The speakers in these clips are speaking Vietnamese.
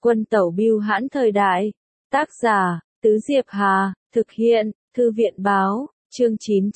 Quân tẩu bưu hãn thời đại. Tác giả, Tứ Diệp Hà, thực hiện, Thư viện báo, chương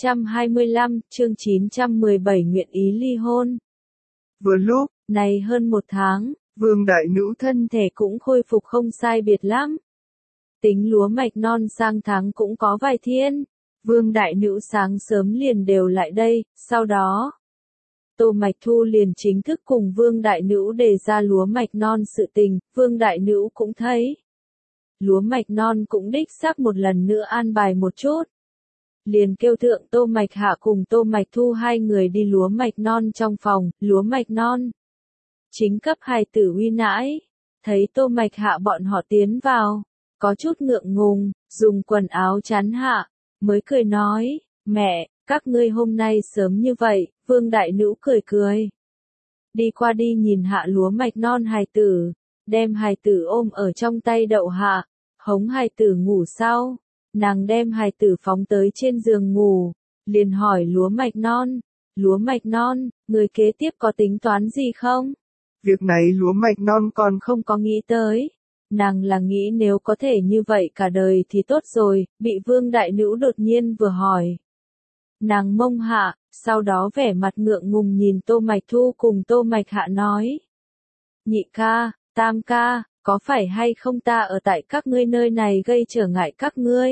925, chương 917 nguyện ý ly hôn. Vừa lúc này hơn một tháng, Vương đại nữ thân thể cũng khôi phục không sai biệt lắm. Tính lúa mạch non sang tháng cũng có vài thiên, Vương đại nữ sáng sớm liền đều lại đây, sau đó Tô Mạch Thu liền chính thức cùng Vương đại nữ đề ra lúa mạch non sự tình, Vương đại nữ cũng thấy lúa mạch non cũng đích xác một lần nữa an bài một chút. Liền kêu thượng Tô Mạch Hạ cùng Tô Mạch Thu hai người đi lúa mạch non trong phòng, lúa mạch non chính cấp hài tử uy nãi. Thấy Tô Mạch Hạ bọn họ tiến vào, có chút ngượng ngùng, dùng quần áo chắn hạ, mới cười nói, mẹ, các ngươi hôm nay sớm như vậy. Vương đại nữ cười cười. Đi qua đi nhìn hạ lúa mạch non hài tử, đem hài tử ôm ở trong tay đậu hạ, hống hài tử ngủ sau. Nàng đem hài tử phóng tới trên giường ngủ, liền hỏi lúa mạch non, người kế tiếp có tính toán gì không? Việc này lúa mạch non còn không có nghĩ tới. Nàng là nghĩ nếu có thể như vậy cả đời thì tốt rồi, bị Vương đại nữ đột nhiên vừa hỏi. Nàng mông hạ, sau đó vẻ mặt ngượng ngùng nhìn Tô Mạch Thu cùng Tô Mạch Hạ nói. Nhị ca, tam ca, có phải hay không ta ở tại các ngươi nơi này gây trở ngại các ngươi?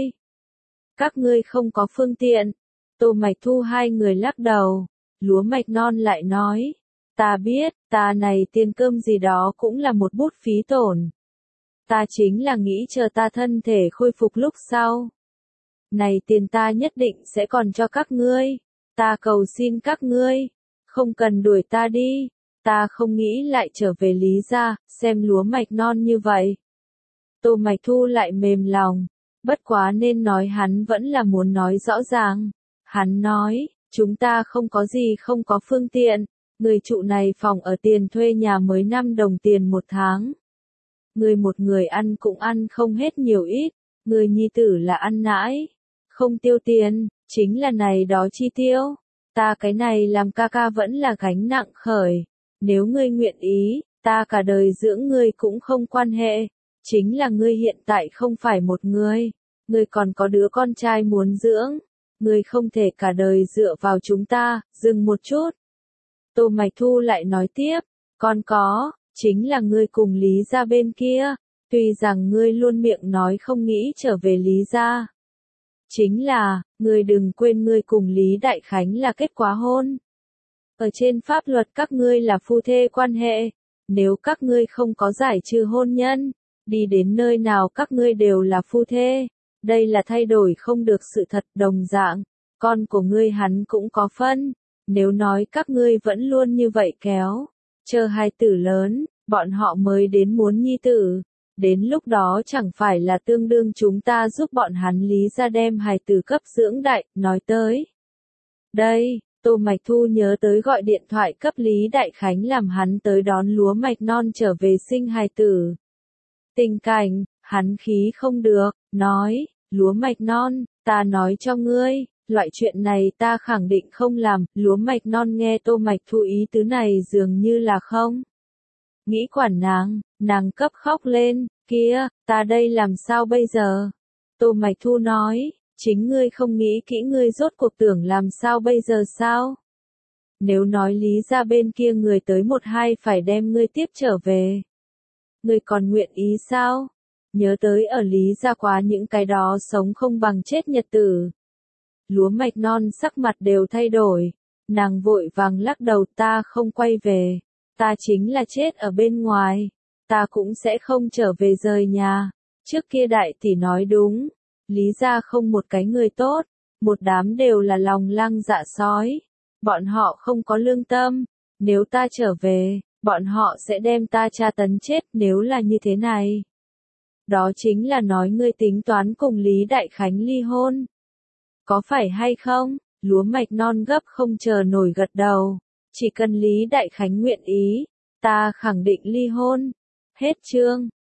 Các ngươi không có phương tiện. Tô Mạch Thu hai người lắc đầu, lúa mạch non lại nói. Ta biết, ta này tiền cơm gì đó cũng là một bút phí tổn. Ta chính là nghĩ chờ ta thân thể khôi phục lúc sau. Này tiền ta nhất định sẽ còn cho các ngươi. Ta cầu xin các ngươi, không cần đuổi ta đi. Ta không nghĩ lại trở về Lý gia, xem lúa mạch non như vậy. Tô Mạch Thu lại mềm lòng, bất quá nên nói hắn vẫn là muốn nói rõ ràng. Hắn nói, chúng ta không có gì không có phương tiện, người trụ này phòng ở tiền thuê nhà mới 5 đồng tiền một tháng. Người một người ăn cũng ăn không hết nhiều ít, người nhi tử là ăn nãi, không tiêu tiền, chính là này đó chi tiêu. Ta cái này làm ca ca vẫn là gánh nặng khởi. Nếu ngươi nguyện ý, ta cả đời dưỡng ngươi cũng không quan hệ. Chính là ngươi hiện tại không phải một người. Ngươi còn có đứa con trai muốn dưỡng. Ngươi không thể cả đời dựa vào chúng ta. Dừng một chút. Tô Mạch Thu lại nói tiếp. Còn có, chính là ngươi cùng Lý gia bên kia. Tuy rằng ngươi luôn miệng nói không nghĩ trở về Lý gia. Chính là, ngươi đừng quên ngươi cùng Lý Đại Khánh là kết quả hôn. Ở trên pháp luật các ngươi là phu thê quan hệ, nếu các ngươi không có giải trừ hôn nhân, đi đến nơi nào các ngươi đều là phu thê. Đây là thay đổi không được sự thật đồng dạng, con của ngươi hắn cũng có phân. Nếu nói các ngươi vẫn luôn như vậy kéo, chờ hai tử lớn, bọn họ mới đến muốn nhi tử. Đến lúc đó chẳng phải là tương đương chúng ta giúp bọn hắn Lý gia đem hài tử cấp dưỡng đại, nói tới. Đây, Tô Mạch Thu nhớ tới gọi điện thoại cấp Lý Đại Khánh làm hắn tới đón lúa mạch non trở về sinh hài tử. Tình cảnh, hắn khí không được, nói, lúa mạch non, ta nói cho ngươi, loại chuyện này ta khẳng định không làm. Lúa mạch non nghe Tô Mạch Thu ý tứ này dường như là không nghĩ quản nàng cấp khóc lên, kia, ta đây làm sao bây giờ? Tô Mạch Thu nói, chính ngươi không nghĩ kỹ ngươi rốt cuộc tưởng làm sao bây giờ sao? Nếu nói Lý gia bên kia người tới 1-2 phải đem ngươi tiếp trở về. Ngươi còn nguyện ý sao? Nhớ tới ở Lý gia quá những cái đó sống không bằng chết nhật tử. Lúa mạch non sắc mặt đều thay đổi, nàng vội vàng lắc đầu ta không quay về. Ta chính là chết ở bên ngoài, ta cũng sẽ không trở về rời nhà. Trước kia đại tỷ nói đúng, Lý gia không một cái người tốt, một đám đều là lòng lang dạ sói. Bọn họ không có lương tâm, nếu ta trở về, bọn họ sẽ đem ta tra tấn chết. Nếu là như thế này, đó chính là nói ngươi tính toán cùng Lý Đại Khánh ly hôn. Có phải hay không? Lúa mạch non gấp không chờ nổi gật đầu. Chỉ cần Lý Đại Khánh nguyện ý, ta khẳng định ly hôn. Hết chương.